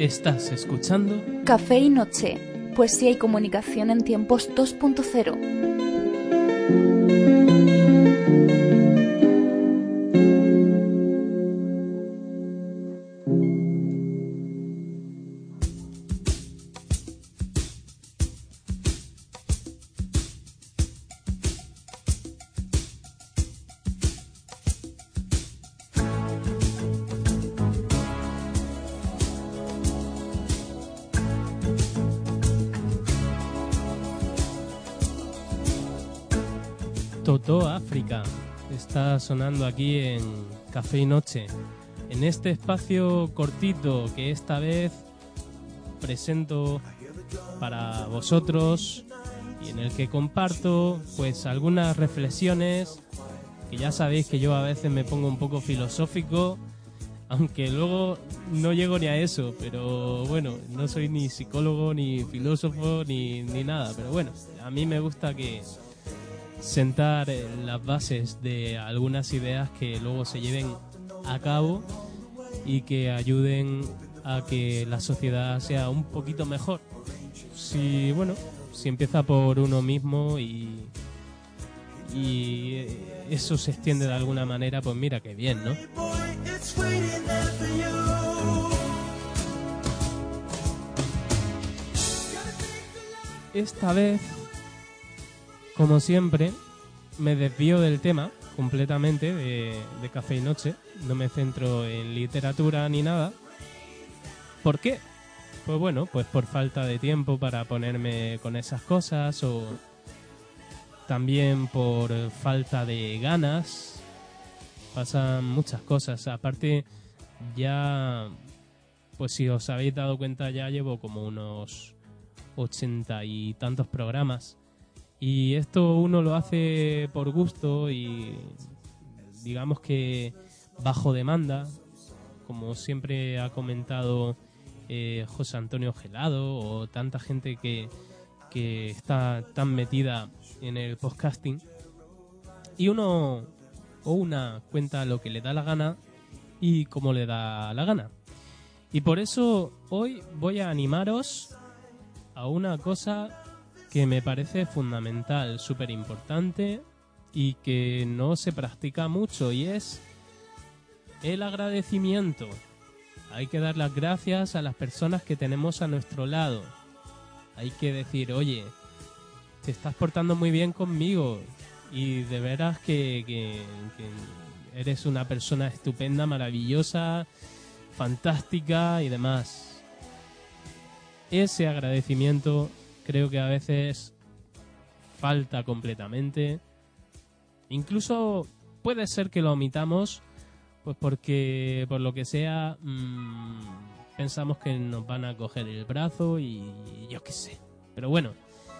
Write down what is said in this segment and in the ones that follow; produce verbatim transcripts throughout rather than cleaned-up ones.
Estás escuchando Café y Noche, poesía y comunicación en tiempos dos punto cero. Toto África está sonando aquí en Café y Noche, en este espacio cortito que esta vez presento para vosotros y en el que comparto pues algunas reflexiones que ya sabéis que yo a veces me pongo un poco filosófico, aunque luego no llego ni a eso, pero bueno, no soy ni psicólogo, ni filósofo, ni, ni nada, pero bueno, a mí me gusta que sentar las bases de algunas ideas que luego se lleven a cabo y que ayuden a que la sociedad sea un poquito mejor. Si, bueno, si empieza por uno mismo y, y eso se extiende de alguna manera, pues mira qué bien, ¿no? Esta vez, como siempre, me desvío del tema completamente de, de Café y Noche. No me centro en literatura ni nada. ¿Por qué? Pues bueno, pues por falta de tiempo para ponerme con esas cosas, o también por falta de ganas. Pasan muchas cosas. Aparte, ya, pues si os habéis dado cuenta, ya llevo como unos ochenta y tantos programas. Y esto uno lo hace por gusto y digamos que bajo demanda, como siempre ha comentado eh, José Antonio Gelado o tanta gente que, que está tan metida en el podcasting. Y uno o una cuenta lo que le da la gana y como le da la gana. Y por eso hoy voy a animaros a una cosa que me parece fundamental, súper importante y que no se practica mucho, y es el agradecimiento. Hay que dar las gracias a las personas que tenemos a nuestro lado. Hay que decir, oye, te estás portando muy bien conmigo y de veras que, que, que eres una persona estupenda, maravillosa, fantástica y demás. Ese agradecimiento creo que a veces falta completamente. Incluso puede ser que lo omitamos, pues porque por lo que sea mmm, pensamos que nos van a coger el brazo y yo qué sé. Pero bueno,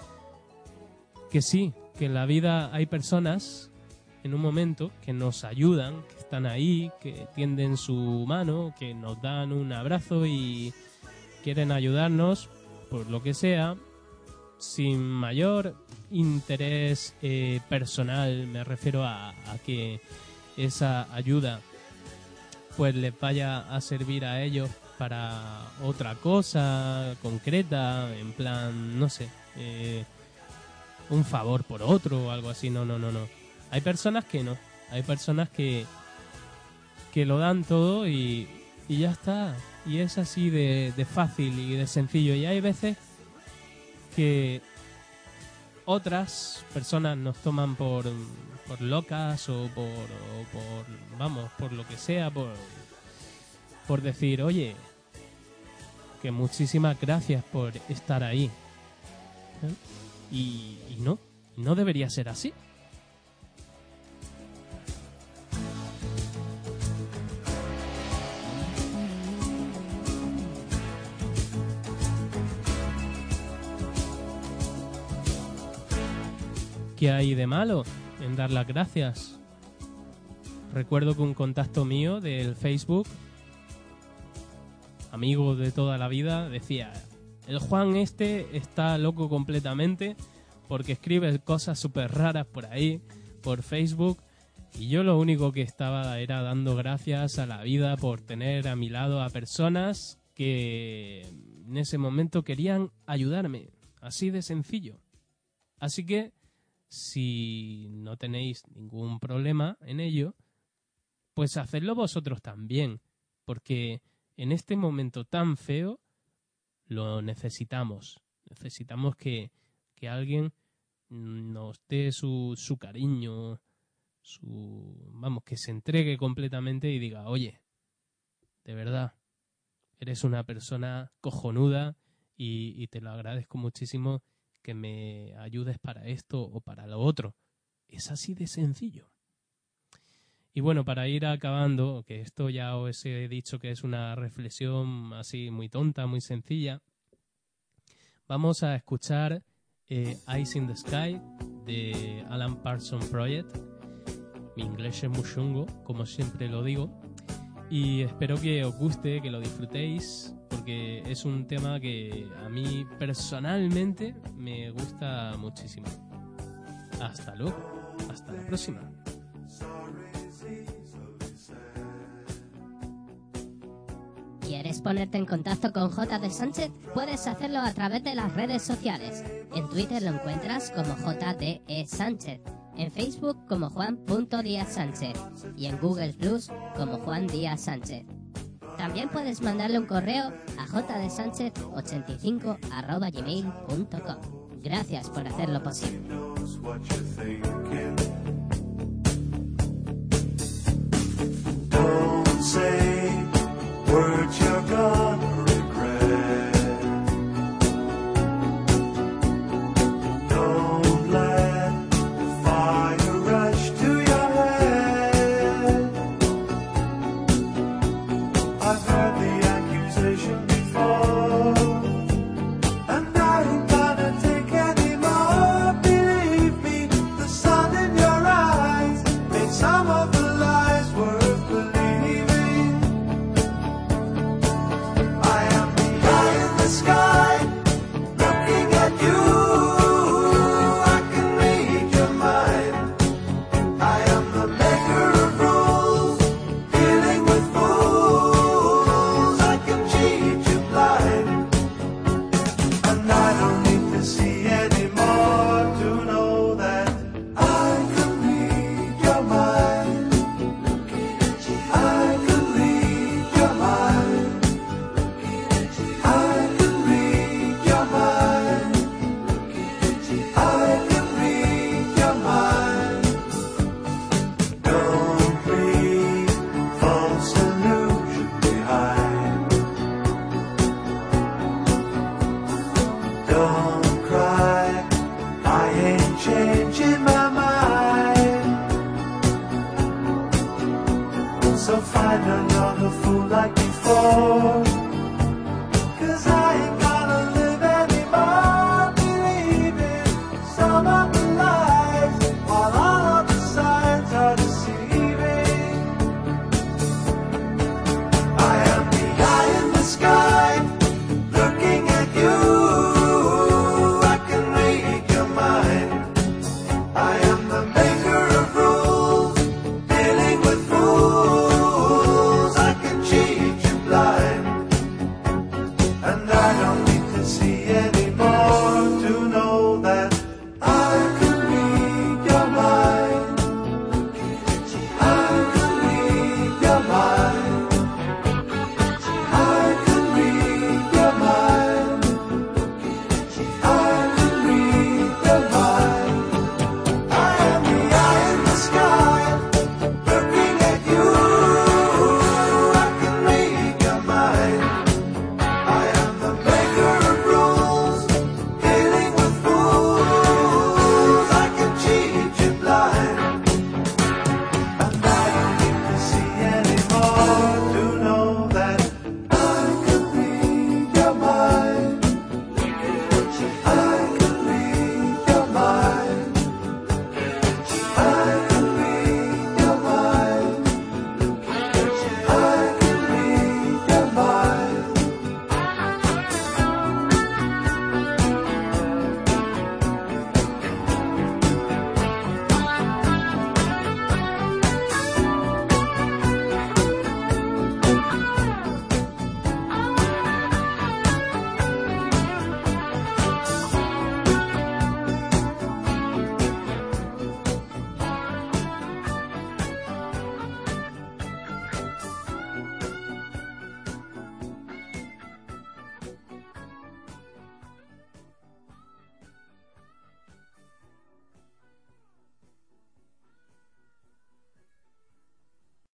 que sí, que en la vida hay personas en un momento que nos ayudan, que están ahí, que tienden su mano, que nos dan un abrazo y quieren ayudarnos por lo que sea, sin mayor interés eh, personal. Me refiero a, a que esa ayuda pues les vaya a servir a ellos para otra cosa concreta, en plan, no sé, eh, un favor por otro o algo así. No, no, no, no. Hay personas que no. Hay personas que que lo dan todo y, y ya está. Y es así de, de fácil y de sencillo. Y hay veces que otras personas nos toman por, por locas o por, o por, vamos, por lo que sea, por, por decir, oye, que muchísimas gracias por estar ahí. ¿Eh? Y, y no, no debería ser así. ¿Qué hay de malo en dar las gracias? Recuerdo que un contacto mío del Facebook, amigo de toda la vida, decía: el Juan este está loco completamente porque escribe cosas súper raras por ahí, por Facebook, y yo lo único que estaba era dando gracias a la vida por tener a mi lado a personas que en ese momento querían ayudarme, así de sencillo. Así que, si no tenéis ningún problema en ello, pues hacedlo vosotros también, porque en este momento tan feo lo necesitamos. Necesitamos que, que alguien nos dé su, su cariño, su vamos, que se entregue completamente y diga, oye, de verdad, eres una persona cojonuda y, y te lo agradezco muchísimo que me ayudes para esto o para lo otro. Es así de sencillo. Y bueno, para ir acabando, que esto ya os he dicho que es una reflexión así muy tonta, muy sencilla, vamos a escuchar eh, Eyes in the Sky de Alan Parsons Project. Mi inglés es muy chungo, como siempre lo digo, y espero que os guste, que lo disfrutéis, porque es un tema que a mí personalmente me gusta muchísimo. Hasta luego, hasta la próxima. ¿Quieres ponerte en contacto con J D Sánchez? Puedes hacerlo a través de las redes sociales. En Twitter lo encuentras como J D E Sánchez, en Facebook como Juan.Díaz-Sánchez y en Google Plus como Juan Díaz Sánchez. También puedes mandarle un correo a jdsánchez ochenta y cinco arroba gmail punto com. Gracias por hacerlo posible. Words you're gonna regret. Don't let the fire rush to your head. I've heard the accusation before, and I ain't gonna take any more. Believe me, the sun in your eyes made some of the lies worth believing. Sky, looking at you, I can read your mind. I am the maker of rules, dealing with fools. I can cheat you blind, and I don't need to see anymore to know that I can read your mind. I can read your mind. I so find another fool like before.